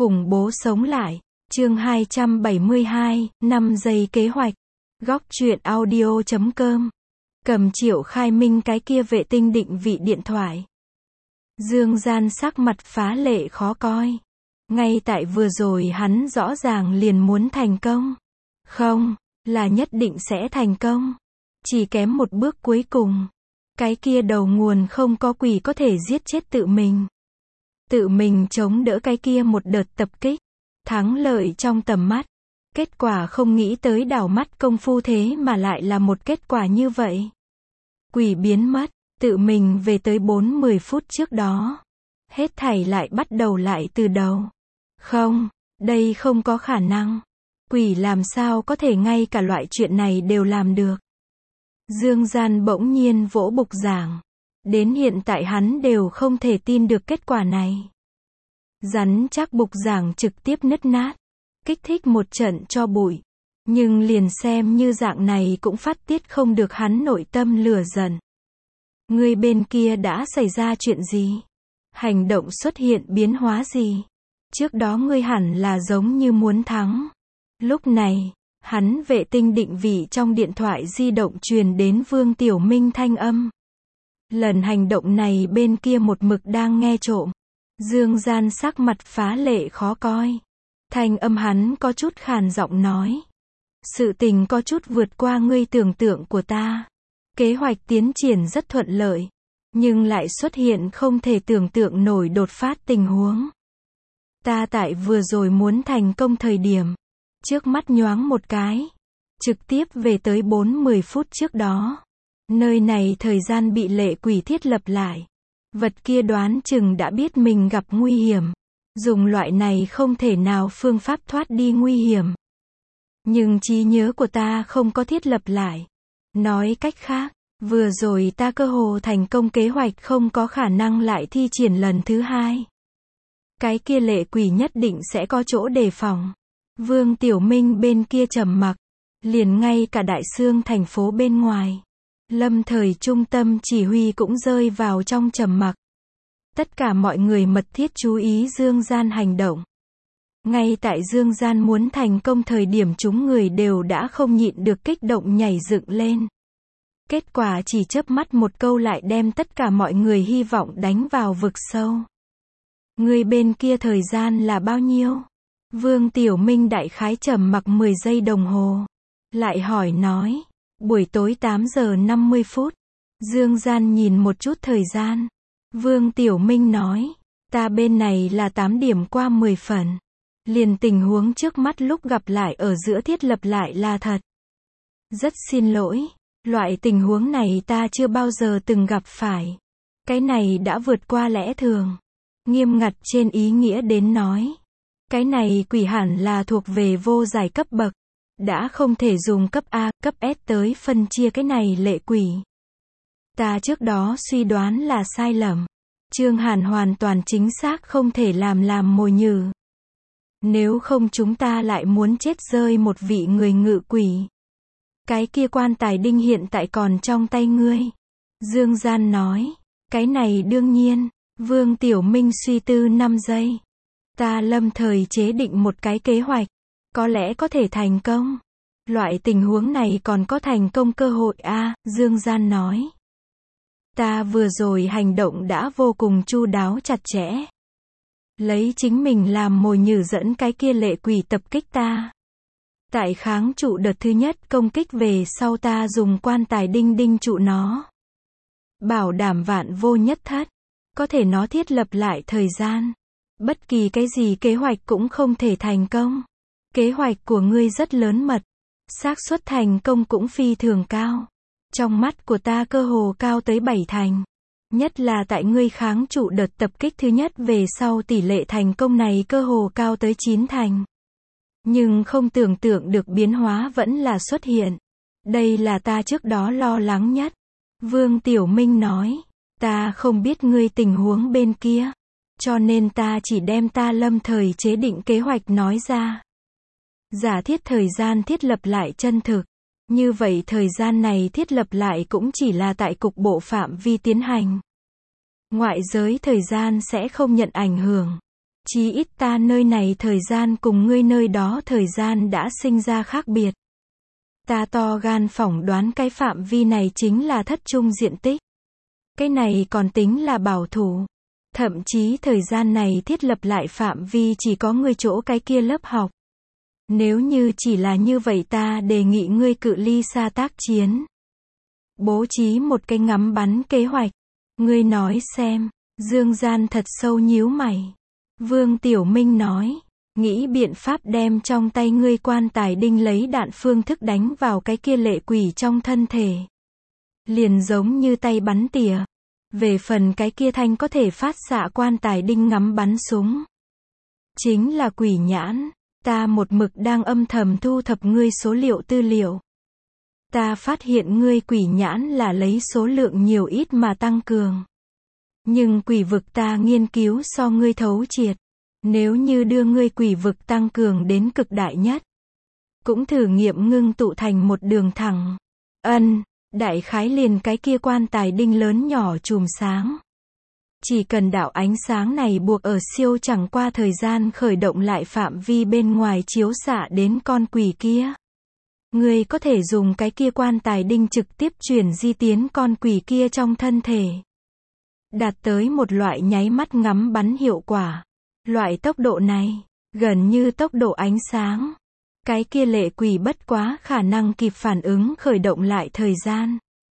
Khủng bố sống lại. Chương 272, 5 giây kế hoạch. Góc truyện audio.com. Cầm Triệu Khai Minh cái kia vệ tinh định vị điện thoại. Dương Gian sắc mặt phá lệ khó coi. Ngay tại vừa rồi hắn rõ ràng liền muốn thành công. Không, là nhất định sẽ thành công. Chỉ kém một bước cuối cùng. Cái kia đầu nguồn không có quỷ có thể giết chết tự mình. Tự mình chống đỡ cái kia một đợt tập kích. Thắng lợi trong tầm mắt. Kết quả không nghĩ tới đảo mắt công phu thế mà lại là một kết quả như vậy. Quỷ biến mất, tự mình về tới 40 phút trước đó. Hết thảy lại bắt đầu lại từ đầu. Không, đây không có khả năng. Quỷ làm sao có thể ngay cả loại chuyện này đều làm được. Dương Gian bỗng nhiên vỗ bục giảng. Đến hiện tại hắn đều không thể tin được kết quả này. Rắn chắc bục giảng trực tiếp nứt nát. Kích thích một trận cho bụi. Nhưng liền xem như dạng này cũng phát tiết không được hắn nội tâm lửa giận. Người bên kia đã xảy ra chuyện gì? Hành động xuất hiện biến hóa gì? Trước đó ngươi hẳn là giống như muốn thắng. Lúc này, hắn vệ tinh định vị trong điện thoại di động truyền đến Vương Tiểu Minh thanh âm. Lần hành động này bên kia một mực đang nghe trộm. Dương Gian sắc mặt phá lệ khó coi. Thanh âm hắn có chút khàn giọng nói. Sự tình có chút vượt qua ngươi tưởng tượng của ta. Kế hoạch tiến triển rất thuận lợi. Nhưng lại xuất hiện không thể tưởng tượng nổi đột phát tình huống. Ta tại vừa rồi muốn thành công thời điểm. Trước mắt nhoáng một cái. Trực tiếp về tới 40 phút trước đó. Nơi này thời gian bị lệ quỷ thiết lập lại. Vật kia đoán chừng đã biết mình gặp nguy hiểm. Dùng loại này không thể nào phương pháp thoát đi nguy hiểm. Nhưng trí nhớ của ta không có thiết lập lại. Nói cách khác, vừa rồi ta cơ hồ thành công kế hoạch không có khả năng lại thi triển lần thứ hai. Cái kia lệ quỷ nhất định sẽ có chỗ đề phòng. Vương Tiểu Minh bên kia trầm mặc. Liền ngay cả Đại Xương thành phố bên ngoài. Lâm thời trung tâm chỉ huy cũng rơi vào trong trầm mặc. Tất cả mọi người mật thiết chú ý Dương Gian hành động. Ngay tại Dương Gian muốn thành công thời điểm chúng người đều đã không nhịn được kích động nhảy dựng lên. Kết quả chỉ chớp mắt một câu lại đem tất cả mọi người hy vọng đánh vào vực sâu. Người bên kia thời gian là bao nhiêu? Vương Tiểu Minh đại khái trầm mặc 10 giây đồng hồ. Lại hỏi nói. Buổi tối 8 giờ 50 phút. Dương Gian nhìn một chút thời gian. Vương Tiểu Minh nói. Ta bên này là 8 điểm qua 10 phần. Liền tình huống trước mắt lúc gặp lại ở giữa thiết lập lại là thật. Rất xin lỗi. Loại tình huống này ta chưa bao giờ từng gặp phải. Cái này đã vượt qua lẽ thường. Nghiêm ngặt trên ý nghĩa đến nói. Cái này quỷ hẳn là thuộc về vô giải cấp bậc. Đã không thể dùng cấp A, cấp S tới phân chia cái này lệ quỷ. Ta trước đó suy đoán là sai lầm. Trương Hàn hoàn toàn chính xác không thể làm mồi nhử. Nếu không chúng ta lại muốn chết rơi một vị người ngự quỷ. Cái kia quan tài đinh hiện tại còn trong tay ngươi. Dương Gian nói. Cái này đương nhiên. Vương Tiểu Minh suy tư 5 giây. Ta lâm thời chế định một cái kế hoạch. Có lẽ có thể thành công. Loại tình huống này còn có thành công cơ hội a, Dương Gian nói. Ta vừa rồi hành động đã vô cùng chu đáo chặt chẽ. Lấy chính mình làm mồi nhử dẫn cái kia lệ quỷ tập kích ta. Tại kháng trụ đợt thứ nhất công kích về sau ta dùng quan tài đinh trụ nó. Bảo đảm vạn vô nhất thất. Có thể nó thiết lập lại thời gian. Bất kỳ cái gì kế hoạch cũng không thể thành công. Kế hoạch của ngươi rất lớn mật. Xác suất thành công cũng phi thường cao. Trong mắt của ta cơ hồ cao tới 7 thành. Nhất là tại ngươi kháng trụ đợt tập kích thứ nhất về sau tỷ lệ thành công này cơ hồ cao tới 9 thành. Nhưng không tưởng tượng được biến hóa vẫn là xuất hiện. Đây là ta trước đó lo lắng nhất. Vương Tiểu Minh nói. Ta không biết ngươi tình huống bên kia. Cho nên ta chỉ đem ta lâm thời chế định kế hoạch nói ra. Giả thiết thời gian thiết lập lại chân thực. Như vậy thời gian này thiết lập lại cũng chỉ là tại cục bộ phạm vi tiến hành. Ngoại giới thời gian sẽ không nhận ảnh hưởng. Chí ít ta nơi này thời gian cùng ngươi nơi đó thời gian đã sinh ra khác biệt. Ta to gan phỏng đoán cái phạm vi này chính là thất trung diện tích. Cái này còn tính là bảo thủ. Thậm chí thời gian này thiết lập lại phạm vi chỉ có ngươi chỗ cái kia lớp học. Nếu như chỉ là như vậy ta đề nghị ngươi cự ly xa tác chiến. Bố trí một cái ngắm bắn kế hoạch. Ngươi nói xem. Dương Gian thật sâu nhíu mày. Vương Tiểu Minh nói. Nghĩ biện pháp đem trong tay ngươi quan tài đinh lấy đạn phương thức đánh vào cái kia lệ quỷ trong thân thể. Liền giống như tay bắn tỉa. Về phần cái kia thanh có thể phát xạ quan tài đinh ngắm bắn súng. Chính là quỷ nhãn. Ta một mực đang âm thầm thu thập ngươi số liệu tư liệu. Ta phát hiện ngươi quỷ nhãn là lấy số lượng nhiều ít mà tăng cường. Nhưng quỷ vực ta nghiên cứu so ngươi thấu triệt. Nếu như đưa ngươi quỷ vực tăng cường đến cực đại nhất. Cũng thử nghiệm ngưng tụ thành một đường thẳng. Đại khái liền cái kia quan tài đinh lớn nhỏ chùm sáng. Chỉ cần đạo ánh sáng này buộc ở siêu chẳng qua thời gian khởi động lại phạm vi bên ngoài chiếu xạ đến con quỷ kia. Ngươi có thể dùng cái kia quan tài đinh trực tiếp chuyển di tiến con quỷ kia trong thân thể. Đạt tới một loại nháy mắt ngắm bắn hiệu quả. Loại tốc độ này, gần như tốc độ ánh sáng. Cái kia lệ quỷ bất quá khả năng kịp phản ứng khởi động lại thời gian.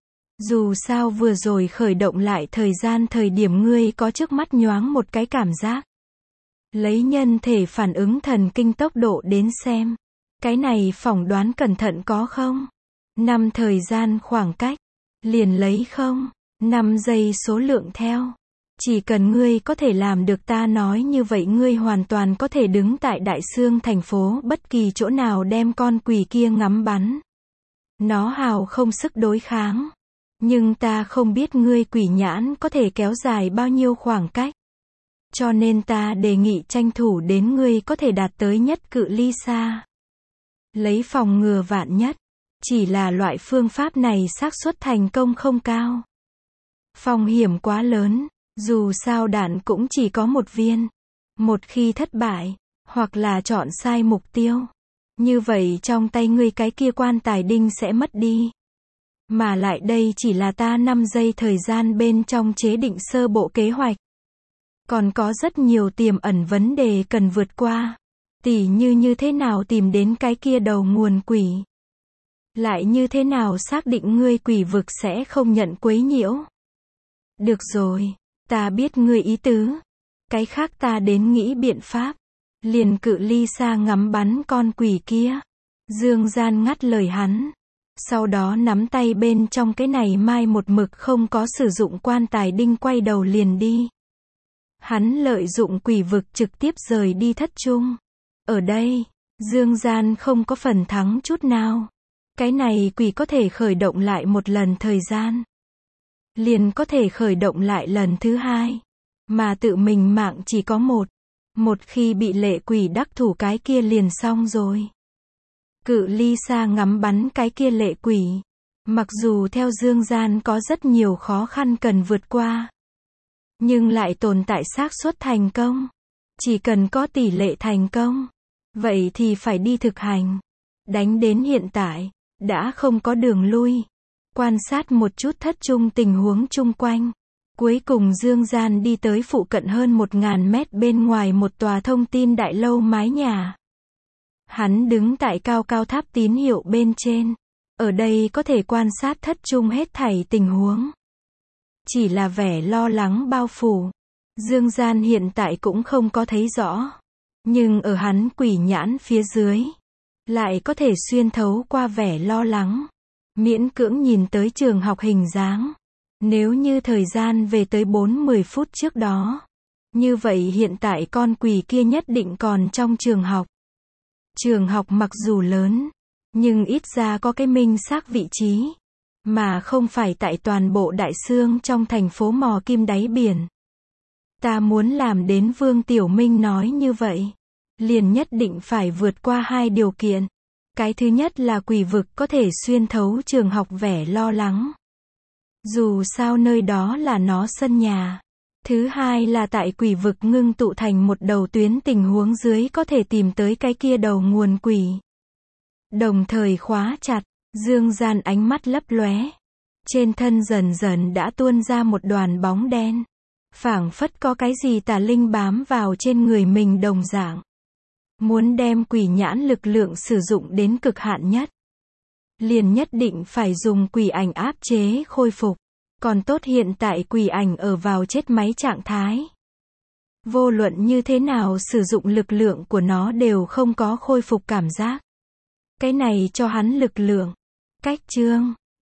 Dù sao vừa rồi khởi động lại thời gian thời điểm ngươi có trước mắt nhoáng một cái cảm giác. Lấy nhân thể phản ứng thần kinh tốc độ đến xem. Cái này phỏng đoán cẩn thận có không? 5 thời gian khoảng cách. Liền lấy không? 5 giây số lượng theo. Chỉ cần ngươi có thể làm được ta nói như vậy ngươi hoàn toàn có thể đứng tại Đại Xương thành phố bất kỳ chỗ nào đem con quỷ kia ngắm bắn. Nó hào không sức đối kháng. Nhưng ta không biết ngươi quỷ nhãn có thể kéo dài bao nhiêu khoảng cách. Cho nên ta đề nghị tranh thủ đến ngươi có thể đạt tới nhất cự ly xa. Lấy phòng ngừa vạn nhất. Chỉ là loại phương pháp này xác suất thành công không cao. Phong hiểm quá lớn. Dù sao đạn cũng chỉ có một viên. Một khi thất bại, hoặc là chọn sai mục tiêu. Như vậy trong tay ngươi cái kia quan tài đinh sẽ mất đi. Mà lại đây chỉ là ta 5 giây thời gian bên trong chế định sơ bộ kế hoạch. Còn có rất nhiều tiềm ẩn vấn đề cần vượt qua. Tỉ như thế nào tìm đến cái kia đầu nguồn quỷ. Lại như thế nào xác định ngươi quỷ vực sẽ không nhận quấy nhiễu. Được rồi. Ta biết ngươi ý tứ. Cái khác ta đến nghĩ biện pháp. Liền cự ly xa ngắm bắn con quỷ kia. Dương Gian ngắt lời hắn. Sau đó nắm tay bên trong cái này mai một mực không có sử dụng quan tài đinh quay đầu liền đi. Hắn lợi dụng quỷ vực trực tiếp rời đi thất trung. Ở đây, Dương Gian không có phần thắng chút nào. Cái này quỷ có thể khởi động lại một lần thời gian. Liền có thể khởi động lại lần thứ hai. Mà tự mình mạng chỉ có một. Một khi bị lệ quỷ đắc thủ cái kia liền xong rồi. Cự ly xa ngắm bắn cái kia lệ quỷ. Mặc dù theo Dương Gian có rất nhiều khó khăn cần vượt qua. Nhưng lại tồn tại xác suất thành công. Chỉ cần có tỷ lệ thành công. Vậy thì phải đi thực hành. Đánh đến hiện tại. Đã không có đường lui. Quan sát một chút thất trung tình huống chung quanh. Cuối cùng Dương Gian đi tới phụ cận hơn 1000 mét bên ngoài một tòa thông tin đại lâu mái nhà. Hắn đứng tại cao cao tháp tín hiệu bên trên. Ở đây có thể quan sát thất trung hết thảy tình huống. Chỉ là vẻ lo lắng bao phủ. Dương Gian hiện tại cũng không có thấy rõ. Nhưng ở hắn quỷ nhãn phía dưới. Lại có thể xuyên thấu qua vẻ lo lắng. Miễn cưỡng nhìn tới trường học hình dáng. Nếu như thời gian về tới 40 phút trước đó. Như vậy hiện tại con quỷ kia nhất định còn trong trường học. Trường học mặc dù lớn. Nhưng ít ra có cái minh xác vị trí. Mà không phải tại toàn bộ Đại Xương trong thành phố mò kim đáy biển. Ta muốn làm đến Vương Tiểu Minh nói như vậy. Liền nhất định phải vượt qua 2 điều kiện. Cái thứ nhất là quỷ vực có thể xuyên thấu trường học vẻ lo lắng. Dù sao nơi đó là nó sân nhà. Thứ hai là tại quỷ vực ngưng tụ thành một đầu tuyến tình huống dưới có thể tìm tới cái kia đầu nguồn quỷ. Đồng thời khóa chặt, Dương Gian ánh mắt lấp lóe. Trên thân dần dần đã tuôn ra một đoàn bóng đen. Phảng phất có cái gì tà linh bám vào trên người mình đồng dạng. Muốn đem quỷ nhãn lực lượng sử dụng đến cực hạn nhất. Liền nhất định phải dùng quỷ ảnh áp chế khôi phục. Còn tốt hiện tại quỷ ảnh ở vào chết máy trạng thái. Vô luận như thế nào sử dụng lực lượng của nó đều không có khôi phục cảm giác. Cái này cho hắn lực lượng. Cách chương